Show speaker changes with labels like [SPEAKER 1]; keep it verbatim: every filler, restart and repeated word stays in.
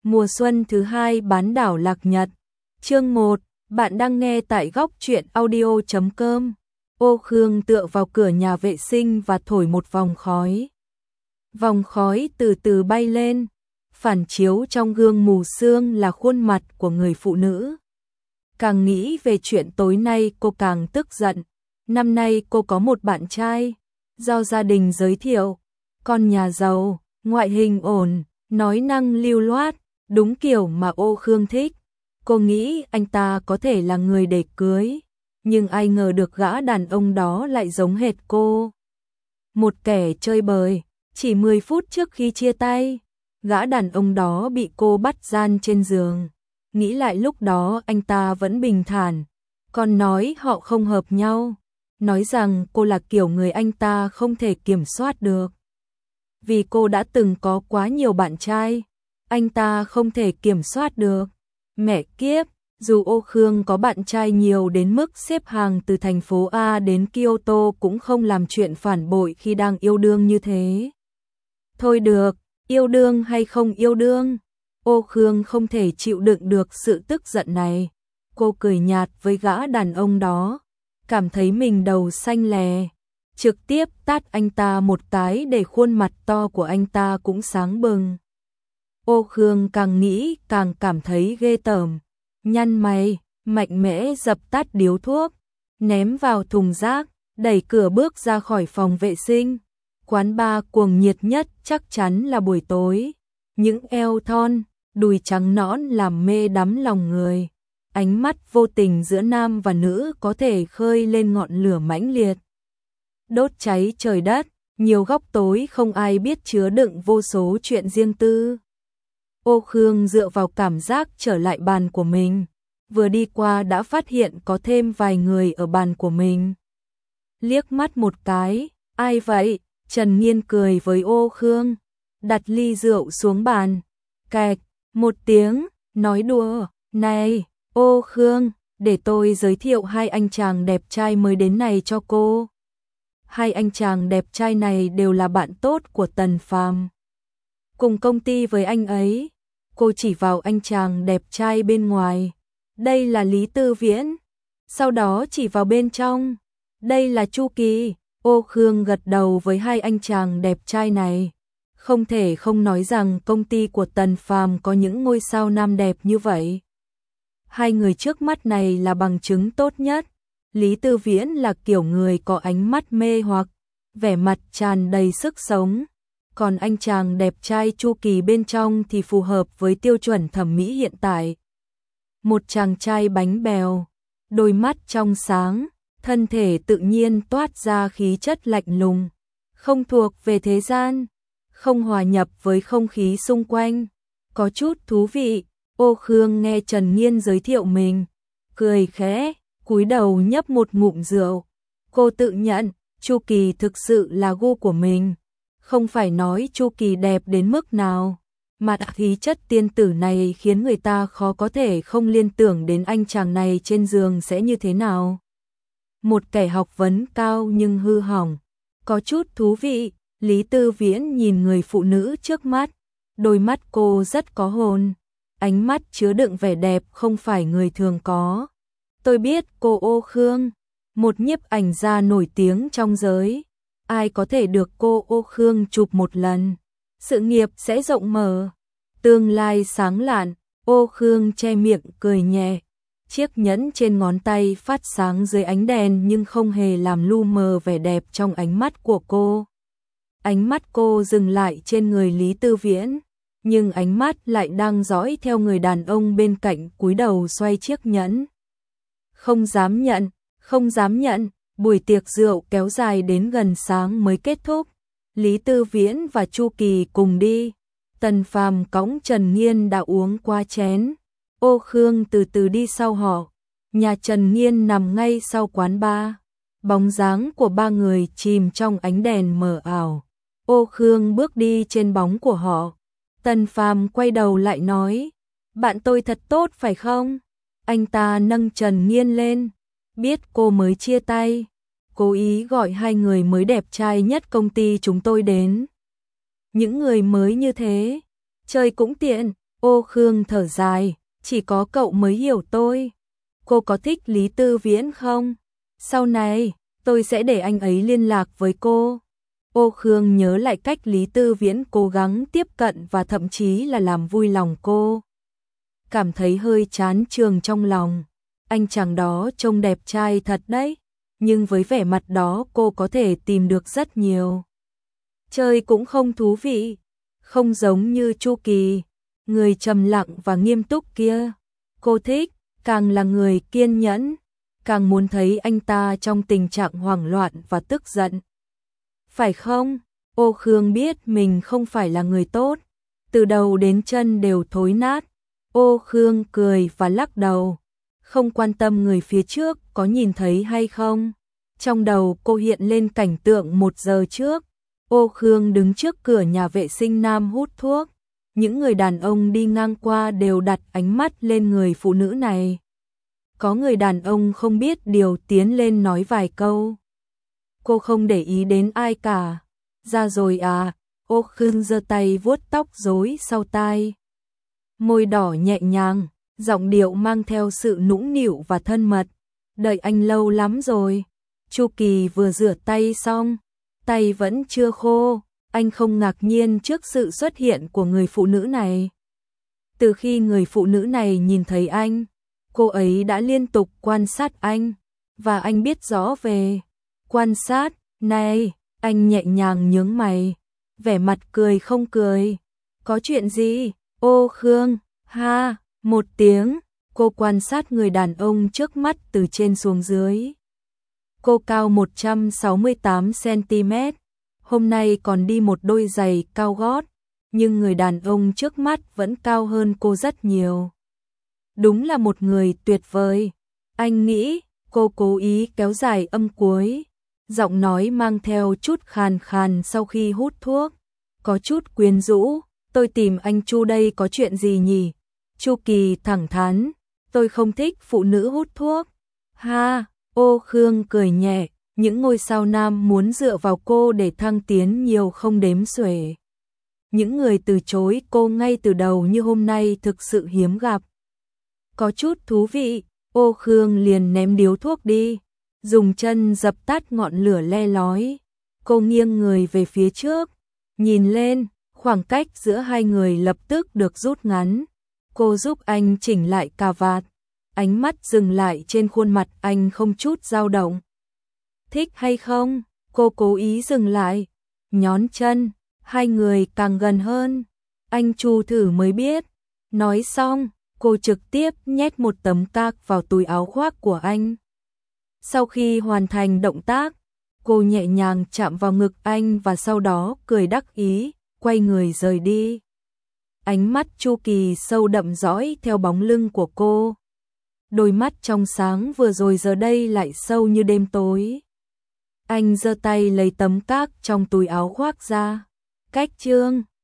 [SPEAKER 1] Mùa xuân thứ hai bán đảo Lạc Nhật. Chương một, bạn đang nghe tại góc truyện audio chấm com. Ô Khương tựa vào cửa nhà vệ sinh và thổi một vòng khói. Vòng khói từ từ bay lên, phản chiếu trong gương mù sương là khuôn mặt của người phụ nữ. Càng nghĩ về chuyện tối nay cô càng tức giận. Năm nay cô có một bạn trai, do gia đình giới thiệu, con nhà giàu, ngoại hình ổn, nói năng lưu loát, đúng kiểu mà Ô Khương thích. Cô nghĩ anh ta có thể là người để cưới, nhưng ai ngờ được gã đàn ông đó lại giống hệt cô. Một kẻ chơi bời. Chỉ mười phút trước khi chia tay, gã đàn ông đó bị cô bắt gian trên giường. Nghĩ lại lúc đó anh ta vẫn bình thản, còn nói họ không hợp nhau, nói rằng cô là kiểu người anh ta không thể kiểm soát được. Vì cô đã từng có quá nhiều bạn trai, anh ta không thể kiểm soát được. Mẹ kiếp, dù Ô Khương có bạn trai nhiều đến mức xếp hàng từ thành phố A đến Kyoto cũng không làm chuyện phản bội khi đang yêu đương như thế. Thôi được, yêu đương hay không yêu đương, Ô Khương không thể chịu đựng được sự tức giận này. Cô cười nhạt với gã đàn ông đó, cảm thấy mình đầu xanh lè, trực tiếp tát anh ta một cái để khuôn mặt to của anh ta cũng sáng bừng. Ô Khương càng nghĩ càng cảm thấy ghê tởm, nhăn mày, mạnh mẽ dập tắt điếu thuốc, ném vào thùng rác, đẩy cửa bước ra khỏi phòng vệ sinh. Quán bar cuồng nhiệt nhất chắc chắn là buổi tối. Những eo thon, đùi trắng nõn làm mê đắm lòng người. Ánh mắt vô tình giữa nam và nữ có thể khơi lên ngọn lửa mãnh liệt, đốt cháy trời đất. Nhiều góc tối không ai biết chứa đựng vô số chuyện riêng tư. Ô Khương dựa vào cảm giác trở lại bàn của mình. Vừa đi qua đã phát hiện có thêm vài người ở bàn của mình. Liếc mắt một cái, ai vậy? Trần Nghiên cười với Ô Khương, đặt ly rượu xuống bàn. Kẹt, một tiếng, nói đùa, này, Ô Khương, để tôi giới thiệu hai anh chàng đẹp trai mới đến này cho cô. Hai anh chàng đẹp trai này đều là bạn tốt của Tần Phàm, cùng công ty với anh ấy. Cô chỉ vào anh chàng đẹp trai bên ngoài. Đây là Lý Tư Viễn. Sau đó chỉ vào bên trong. Đây là Chu Kỳ. Ô Khương gật đầu với hai anh chàng đẹp trai này. Không thể không nói rằng công ty của Tần Phàm có những ngôi sao nam đẹp như vậy. Hai người trước mắt này là bằng chứng tốt nhất. Lý Tư Viễn là kiểu người có ánh mắt mê hoặc, vẻ mặt tràn đầy sức sống. Còn anh chàng đẹp trai Chu Kỳ bên trong thì phù hợp với tiêu chuẩn thẩm mỹ hiện tại. Một chàng trai bánh bèo, đôi mắt trong sáng, thân thể tự nhiên toát ra khí chất lạnh lùng, không thuộc về thế gian, không hòa nhập với không khí xung quanh, có chút thú vị. Ô Khương nghe Trần Nghiên giới thiệu mình, cười khẽ, cúi đầu nhấp một ngụm rượu. Cô tự nhận, Chu Kỳ thực sự là gu của mình. Không phải nói Chu Kỳ đẹp đến mức nào, mà khí chất tiên tử này khiến người ta khó có thể không liên tưởng đến anh chàng này trên giường sẽ như thế nào. Một kẻ học vấn cao nhưng hư hỏng, có chút thú vị. Lý Tư Viễn nhìn người phụ nữ trước mắt, đôi mắt cô rất có hồn, ánh mắt chứa đựng vẻ đẹp không phải người thường có. Tôi biết cô Ô Khương, một nhiếp ảnh gia nổi tiếng trong giới. Ai có thể được cô Ô Khương chụp một lần, sự nghiệp sẽ rộng mở, tương lai sáng lạn. Ô Khương che miệng cười nhẹ, chiếc nhẫn trên ngón tay phát sáng dưới ánh đèn nhưng không hề làm lu mờ vẻ đẹp trong ánh mắt của cô. Ánh mắt cô dừng lại trên người Lý Tư Viễn, nhưng ánh mắt lại đang dõi theo người đàn ông bên cạnh cúi đầu xoay chiếc nhẫn. Không dám nhận, không dám nhận. Buổi tiệc rượu kéo dài đến gần sáng mới kết thúc. Lý Tư Viễn và Chu Kỳ cùng đi. Tần Phàm cõng Trần Nghiên đã uống qua chén. Ô Khương từ từ đi sau họ. Nhà Trần Nghiên nằm ngay sau quán bar. Bóng dáng của ba người chìm trong ánh đèn mờ ảo. Ô Khương bước đi trên bóng của họ. Tần Phàm quay đầu lại nói, bạn tôi thật tốt phải không? Anh ta nâng Trần Nghiên lên. Biết cô mới chia tay, cố ý gọi hai người mới đẹp trai nhất công ty chúng tôi đến. Những người mới như thế, chơi cũng tiện, Ô Khương thở dài, chỉ có cậu mới hiểu tôi. Cô có thích Lý Tư Viễn không? Sau này, tôi sẽ để anh ấy liên lạc với cô. Ô Khương nhớ lại cách Lý Tư Viễn cố gắng tiếp cận và thậm chí là làm vui lòng cô. Cảm thấy hơi chán chường trong lòng. Anh chàng đó trông đẹp trai thật đấy, nhưng với vẻ mặt đó cô có thể tìm được rất nhiều. Chơi cũng không thú vị, không giống như Chu Kỳ, người trầm lặng và nghiêm túc kia. Cô thích, càng là người kiên nhẫn, càng muốn thấy anh ta trong tình trạng hoảng loạn và tức giận. Phải không? Ô Khương biết mình không phải là người tốt, từ đầu đến chân đều thối nát. Ô Khương cười và lắc đầu, không quan tâm người phía trước có nhìn thấy hay không. Trong đầu cô hiện lên cảnh tượng một giờ trước. Ô Khương đứng trước cửa nhà vệ sinh nam hút thuốc. Những người đàn ông đi ngang qua đều đặt ánh mắt lên người phụ nữ này. Có người đàn ông không biết điều tiến lên nói vài câu. Cô không để ý đến ai cả. Ra rồi à? Ô Khương giơ tay vuốt tóc rối sau tai. Môi đỏ nhẹ nhàng, giọng điệu mang theo sự nũng nịu và thân mật. Đợi anh lâu lắm rồi. Chu Kỳ vừa rửa tay xong, tay vẫn chưa khô. Anh không ngạc nhiên trước sự xuất hiện của người phụ nữ này. Từ khi người phụ nữ này nhìn thấy anh, cô ấy đã liên tục quan sát anh, và anh biết rõ về quan sát này. Anh nhẹ nhàng nhướng mày, vẻ mặt cười không cười. Có chuyện gì? Ô Khương, ha, một tiếng. Cô quan sát người đàn ông trước mắt từ trên xuống dưới. Cô cao một trăm sáu mươi tám xăng ti mét, hôm nay còn đi một đôi giày cao gót, nhưng người đàn ông trước mắt vẫn cao hơn cô rất nhiều. Đúng là một người tuyệt vời. Anh nghĩ. Cô cố ý kéo dài âm cuối, giọng nói mang theo chút khàn khàn sau khi hút thuốc, có chút quyến rũ. Tôi tìm anh Chu đây có chuyện gì nhỉ? Chu Kỳ thẳng thắn, tôi không thích phụ nữ hút thuốc. Ha, Ô Khương cười nhẹ, những ngôi sao nam muốn dựa vào cô để thăng tiến nhiều không đếm xuể. Những người từ chối cô ngay từ đầu như hôm nay thực sự hiếm gặp. Có chút thú vị. Ô Khương liền ném điếu thuốc đi, dùng chân dập tắt ngọn lửa le lói. Cô nghiêng người về phía trước, nhìn lên, khoảng cách giữa hai người lập tức được rút ngắn. Cô giúp anh chỉnh lại cà vạt, ánh mắt dừng lại trên khuôn mặt anh không chút dao động. Thích hay không? Cô cố ý dừng lại, nhón chân, hai người càng gần hơn. Anh Chu thử mới biết. Nói xong, cô trực tiếp nhét một tấm cạc vào túi áo khoác của anh. Sau khi hoàn thành động tác, cô nhẹ nhàng chạm vào ngực anh và sau đó cười đắc ý, quay người rời đi. Ánh mắt Chu Kỳ sâu đậm dõi theo bóng lưng của cô. Đôi mắt trong sáng vừa rồi giờ đây lại sâu như đêm tối. Anh giơ tay lấy tấm cạc trong túi áo khoác ra. Cách chương